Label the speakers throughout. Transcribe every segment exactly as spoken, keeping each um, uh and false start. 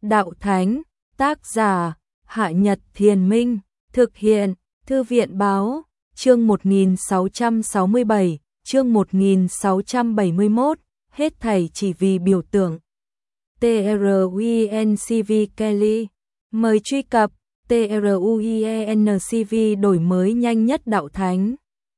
Speaker 1: Đạo Thánh, tác giả, Hạ Nhật Thiền Minh, thực hiện, Thư viện Báo, chương một nghìn sáu trăm sáu mươi bảy, chương một nghìn sáu trăm bảy mươi mốt, hết thảy chỉ vì biểu tượng. truencv Kelly, mời truy cập, truencv đổi mới nhanh nhất Đạo Thánh.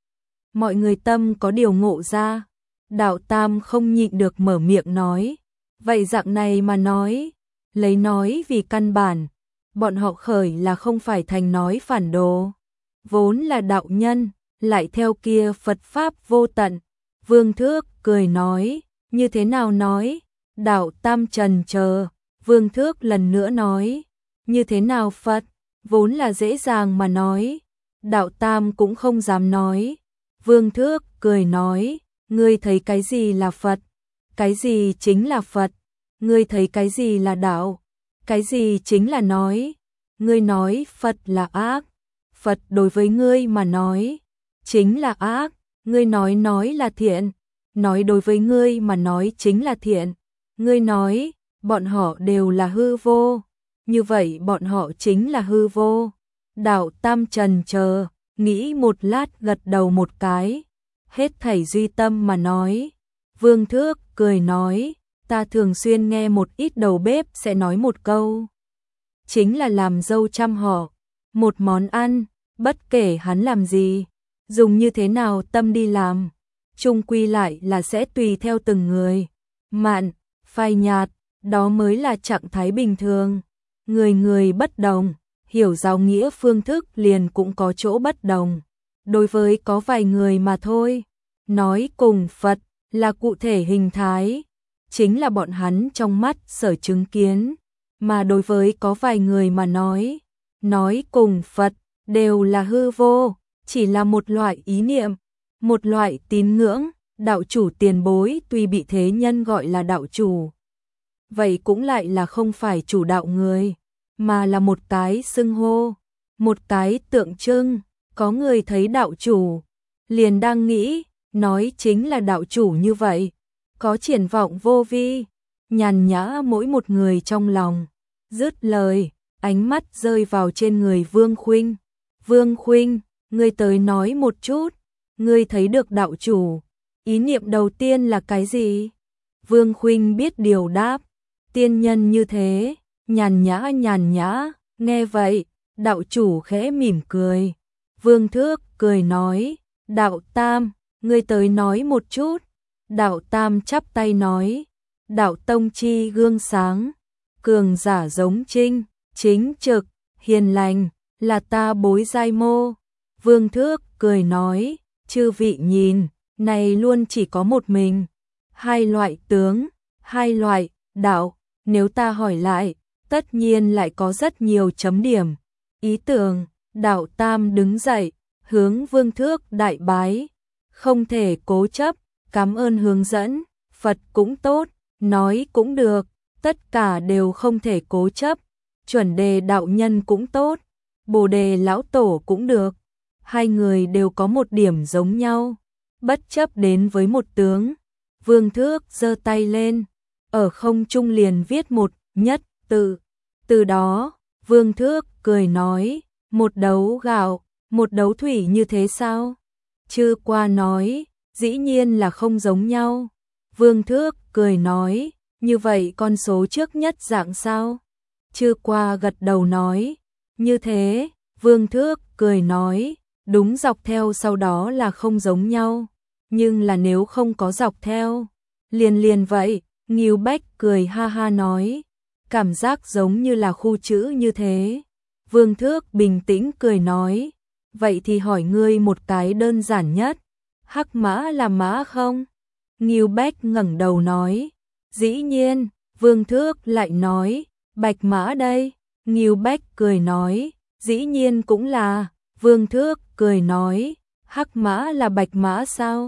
Speaker 1: Mọi người tâm có điều ngộ ra, Đạo Tam không nhịn được mở miệng nói, vậy dạng này mà nói, lấy nói vì căn bản, bọn họ khởi là không phải thành nói phản đồ, vốn là đạo nhân, lại theo kia Phật Pháp vô tận. Vương Thước cười nói, như thế nào nói? Đạo Tam trần chờ, Vương Thước lần nữa nói, như thế nào Phật? Vốn là dễ dàng mà nói, Đạo Tam cũng không dám nói. Vương Thước cười nói, ngươi thấy cái gì là Phật? Cái gì chính là Phật? Ngươi thấy cái gì là đạo? Cái gì chính là nói? Ngươi nói Phật là ác, Phật đối với ngươi mà nói chính là ác, ngươi nói nói là thiện, nói đối với ngươi mà nói chính là thiện. Ngươi nói bọn họ đều là hư vô, như vậy bọn họ chính là hư vô. Đạo Tam trần chờ, nghĩ một lát gật đầu một cái, hết thảy duy tâm mà nói. Vương Thước cười nói, ta thường xuyên nghe một ít đầu bếp sẽ nói một câu, chính là làm dâu trăm họ, một món ăn, bất kể hắn làm gì, dùng như thế nào tâm đi làm, chung quy lại là sẽ tùy theo từng người, mặn, phai nhạt, đó mới là trạng thái bình thường. Người người bất đồng, hiểu giáo nghĩa phương thức liền cũng có chỗ bất đồng. Đối với có vài người mà thôi, nói cùng Phật là cụ thể hình thái, chính là bọn hắn trong mắt sở chứng kiến, mà đối với có vài người mà nói, nói cùng Phật đều là hư vô, chỉ là một loại ý niệm, một loại tín ngưỡng. Đạo chủ tiền bối tuy bị thế nhân gọi là đạo chủ, vậy cũng lại là không phải chủ đạo người, mà là một cái xưng hô, một cái tượng trưng. Có người thấy đạo chủ, liền đang nghĩ, nói chính là đạo chủ như vậy, có triển vọng vô vi, nhàn nhã mỗi một người trong lòng. Dứt lời, ánh mắt rơi vào trên người Vương Khuynh. Vương Khuynh, ngươi tới nói một chút, ngươi thấy được đạo chủ, ý niệm đầu tiên là cái gì? Vương Khuynh biết điều đáp, tiên nhân như thế, nhàn nhã nhàn nhã. Nghe vậy, đạo chủ khẽ mỉm cười. Vương Thước cười nói, Đạo Tam, ngươi tới nói một chút. Đạo Tam chắp tay nói, đạo tông chi gương sáng, cường giả giống trinh, chính trực, hiền lành, là ta bối giai mô. Vương Thước cười nói, chư vị nhìn, này luôn chỉ có một mình, hai loại tướng, hai loại đạo, nếu ta hỏi lại, tất nhiên lại có rất nhiều chấm điểm. Ý tưởng, Đạo Tam đứng dậy, hướng Vương Thước đại bái, không thể cố chấp, cảm ơn hướng dẫn. Phật cũng tốt, nói cũng được, tất cả đều không thể cố chấp. Chuẩn đề đạo nhân cũng tốt, Bồ đề lão tổ cũng được, hai người đều có một điểm giống nhau, bất chấp đến với một tướng. Vương Thước giơ tay lên, ở không trung liền viết một nhất tự. Từ đó, Vương Thước cười nói, một đấu gạo, một đấu thủy như thế sao? Chư qua nói, dĩ nhiên là không giống nhau. Vương Thước cười nói, như vậy con số trước nhất dạng sao? Chư qua gật đầu nói, như thế. Vương Thước cười nói, đúng, dọc theo sau đó là không giống nhau, nhưng là nếu không có dọc theo, liền liền vậy. Ngưu Bách cười ha ha nói, cảm giác giống như là khu chữ như thế. Vương Thước bình tĩnh cười nói, vậy thì hỏi ngươi một cái đơn giản nhất, hắc mã là mã không? Ngưu Bách ngẩng đầu nói, dĩ nhiên. Vương Thước lại nói, bạch mã đây? Ngưu Bách cười nói, dĩ nhiên cũng là. Vương Thước cười nói, hắc mã là bạch mã sao?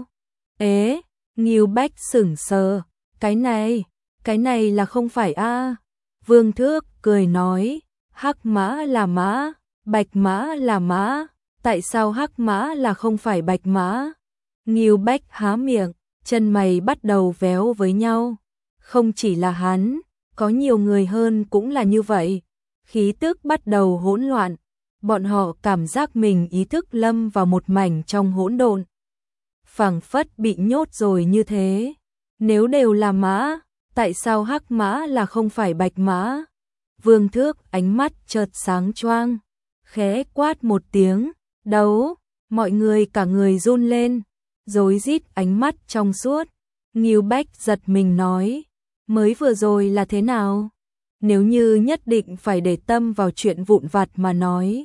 Speaker 1: Ế, Ngưu Bách sững sờ, cái này, cái này là không phải a? Vương Thước cười nói, hắc mã là mã, bạch mã là mã, tại sao hắc mã là không phải bạch mã? Ngưu Bách há miệng, chân mày bắt đầu véo với nhau. Không chỉ là hắn, Có nhiều người hơn cũng là như vậy, khí tức bắt đầu hỗn loạn, bọn họ cảm giác mình ý thức lâm vào một mảnh trong hỗn độn. Phảng phất bị nhốt rồi như thế. Nếu đều là mã, tại sao hắc mã là không phải bạch mã? Vương Thước ánh mắt chợt sáng choang, khẽ quát một tiếng, đấu, mọi người cả người run lên, rối rít ánh mắt trong suốt. Ngưu Bách giật mình nói, mới vừa rồi là thế nào? Nếu như nhất định phải để tâm vào chuyện vụn vặt mà nói,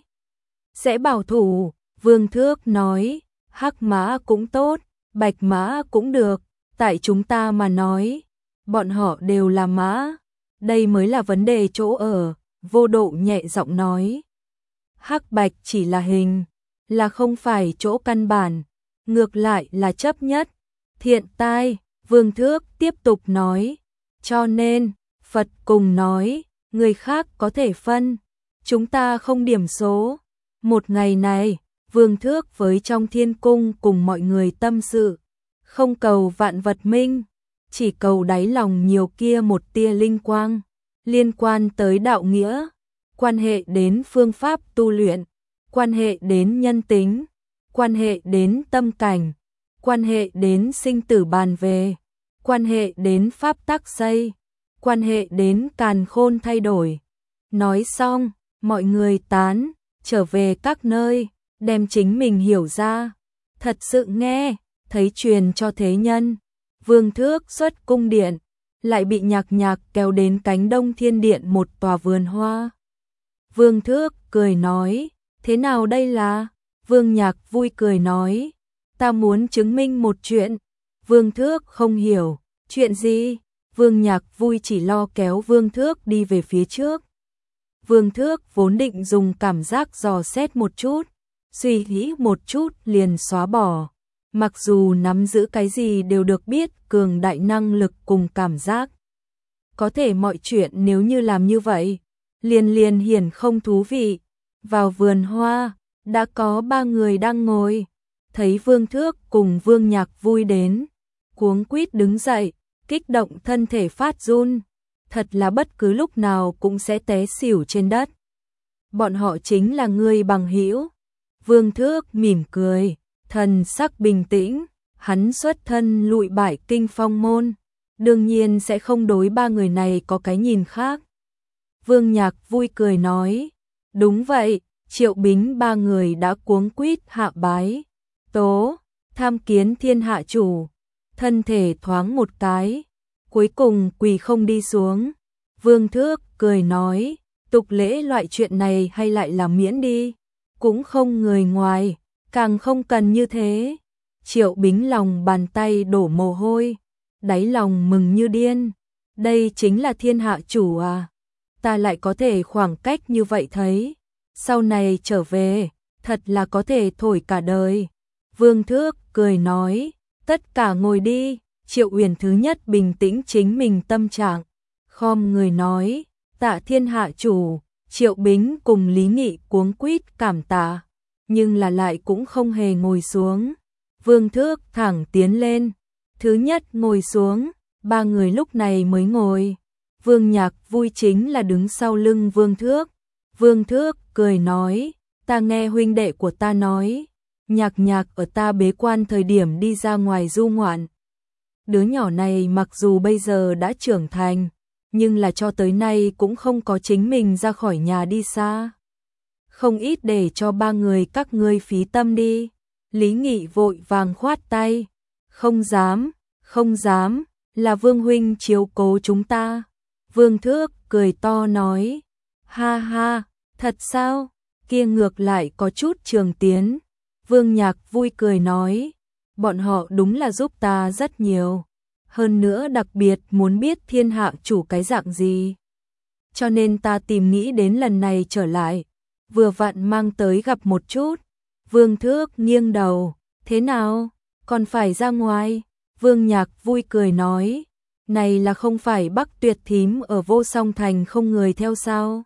Speaker 1: sẽ bảo thủ. Vương Thước nói, hắc mã cũng tốt, bạch mã cũng được, tại chúng ta mà nói, bọn họ đều là mã, đây mới là vấn đề chỗ ở. Vô Độ nhẹ giọng nói, hắc bạch chỉ là hình, là không phải chỗ căn bản, ngược lại là chấp nhất. Thiện tai, Vương Thước tiếp tục nói, cho nên, Phật cùng nói, người khác có thể phân, chúng ta không điểm số. Một ngày này, Vương Thước với trong thiên cung cùng mọi người tâm sự, không cầu vạn vật minh, chỉ cầu đáy lòng nhiều kia một tia linh quang, liên quan tới đạo nghĩa, quan hệ đến phương pháp tu luyện, quan hệ đến nhân tính, quan hệ đến tâm cảnh, quan hệ đến sinh tử bàn về, quan hệ đến pháp tắc xây, quan hệ đến càn khôn thay đổi. Nói xong, mọi người tán, trở về các nơi, đem chính mình hiểu ra, thật sự nghe, thấy truyền cho thế nhân. Vương Thước xuất cung điện, lại bị Nhạc Nhạc kéo đến cánh Đông Thiên Điện một tòa vườn hoa. Vương Thước cười nói, thế nào đây là? Vương Nhạc vui cười nói, ta muốn chứng minh một chuyện. Vương Thước không hiểu, chuyện gì? Vương Nhạc vui chỉ lo kéo Vương Thước đi về phía trước. Vương Thước vốn định dùng cảm giác dò xét một chút, suy nghĩ một chút liền xóa bỏ. Mặc dù nắm giữ cái gì đều được biết cường đại năng lực cùng cảm giác. Có thể mọi chuyện nếu như làm như vậy, liền liền hiển không thú vị. Vào vườn hoa, đã có ba người đang ngồi. Thấy Vương Thước cùng Vương Nhạc vui đến, cuống quýt đứng dậy, kích động thân thể phát run. Thật là bất cứ lúc nào cũng sẽ té xỉu trên đất. Bọn họ chính là người bằng hữu. Vương Thước mỉm cười, thần sắc bình tĩnh, hắn xuất thân lụi bại kinh phong môn, đương nhiên sẽ không đối ba người này có cái nhìn khác. Vương Nhạc vui cười nói, đúng vậy, Triệu Bính ba người đã cuống quýt hạ bái. Tố, tham kiến thiên hạ chủ, thân thể thoáng một cái, cuối cùng quỳ không đi xuống. Vương Thước cười nói, tục lễ loại chuyện này hay lại là miễn đi, cũng không người ngoài, càng không cần như thế. Triệu Bính lòng bàn tay đổ mồ hôi, đáy lòng mừng như điên, đây chính là thiên hạ chủ à, ta lại có thể khoảng cách như vậy thấy, sau này trở về, thật là có thể thổi cả đời. Vương Thước cười nói, tất cả ngồi đi. Triệu Uyển thứ nhất bình tĩnh chính mình tâm trạng, khom người nói, tạ thiên hạ chủ. Triệu Bính cùng Lý Nghị cuống quýt cảm tạ, nhưng là lại cũng không hề ngồi xuống. Vương Thước thẳng tiến lên, thứ nhất ngồi xuống, ba người lúc này mới ngồi. Vương Nhạc vui chính là đứng sau lưng Vương Thước. Vương Thước cười nói, ta nghe huynh đệ của ta nói, Nhạc Nhạc ở ta bế quan thời điểm đi ra ngoài du ngoạn. Đứa nhỏ này mặc dù bây giờ đã trưởng thành, nhưng là cho tới nay cũng không có chính mình ra khỏi nhà đi xa. Không ít để cho ba người các ngươi phí tâm đi. Lý Nghị vội vàng khoát tay, không dám, không dám, là Vương huynh chiếu cố chúng ta. Vương Thước cười to nói, ha ha, thật sao, kia ngược lại có chút trường tiến. Vương Nhạc vui cười nói, bọn họ đúng là giúp ta rất nhiều, hơn nữa đặc biệt muốn biết thiên hạ chủ cái dạng gì. Cho nên ta tìm nghĩ đến lần này trở lại, vừa vặn mang tới gặp một chút. Vương Thước nghiêng đầu, thế nào, còn phải ra ngoài? Vương Nhạc vui cười nói, này là không phải Bắc Tuyệt thím ở Vô Song Thành không người theo sao?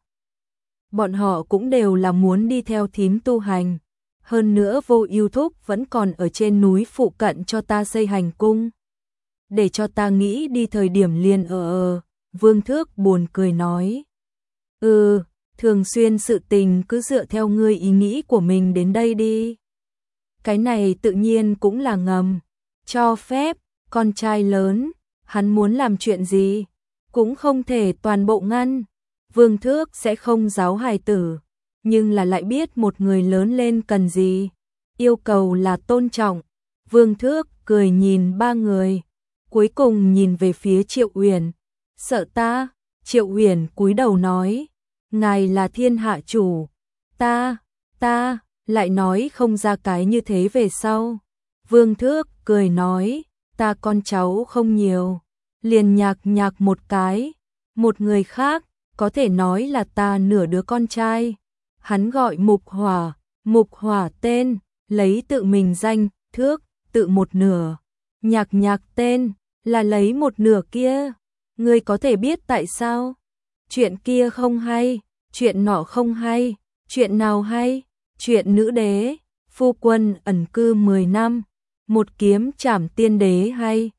Speaker 1: Bọn họ cũng đều là muốn đi theo thím tu hành. Hơn nữa Vô Ưu Thúc vẫn còn ở trên núi phụ cận cho ta xây hành cung. Để cho ta nghĩ đi thời điểm liền ở ở, Vương Thước buồn cười nói. Ừ, thường xuyên sự tình cứ dựa theo ngươi ý nghĩ của mình đến đây đi. Cái này tự nhiên cũng là ngầm, cho phép, con trai lớn, hắn muốn làm chuyện gì, cũng không thể toàn bộ ngăn. Vương Thước sẽ không giáo hài tử, nhưng là lại biết một người lớn lên cần gì, yêu cầu là tôn trọng. Vương Thước cười nhìn ba người, cuối cùng nhìn về phía Triệu Uyển. Sợ ta? Triệu Uyển cúi đầu nói, ngài là thiên hạ chủ, ta, ta, lại nói không ra cái như thế về sau. Vương Thước cười nói, ta con cháu không nhiều, liền nhạc nhạc một cái, một người khác, có thể nói là ta nửa đứa con trai. Hắn gọi Mục Hỏa, Mục Hỏa tên, lấy tự mình danh, Thước, tự một nửa. Nhạc nhạc tên, là lấy một nửa kia. Ngươi có thể biết tại sao? Chuyện kia không hay, chuyện nọ không hay, chuyện nào hay? Chuyện nữ đế, phu quân ẩn cư mười năm, một kiếm trảm tiên đế hay?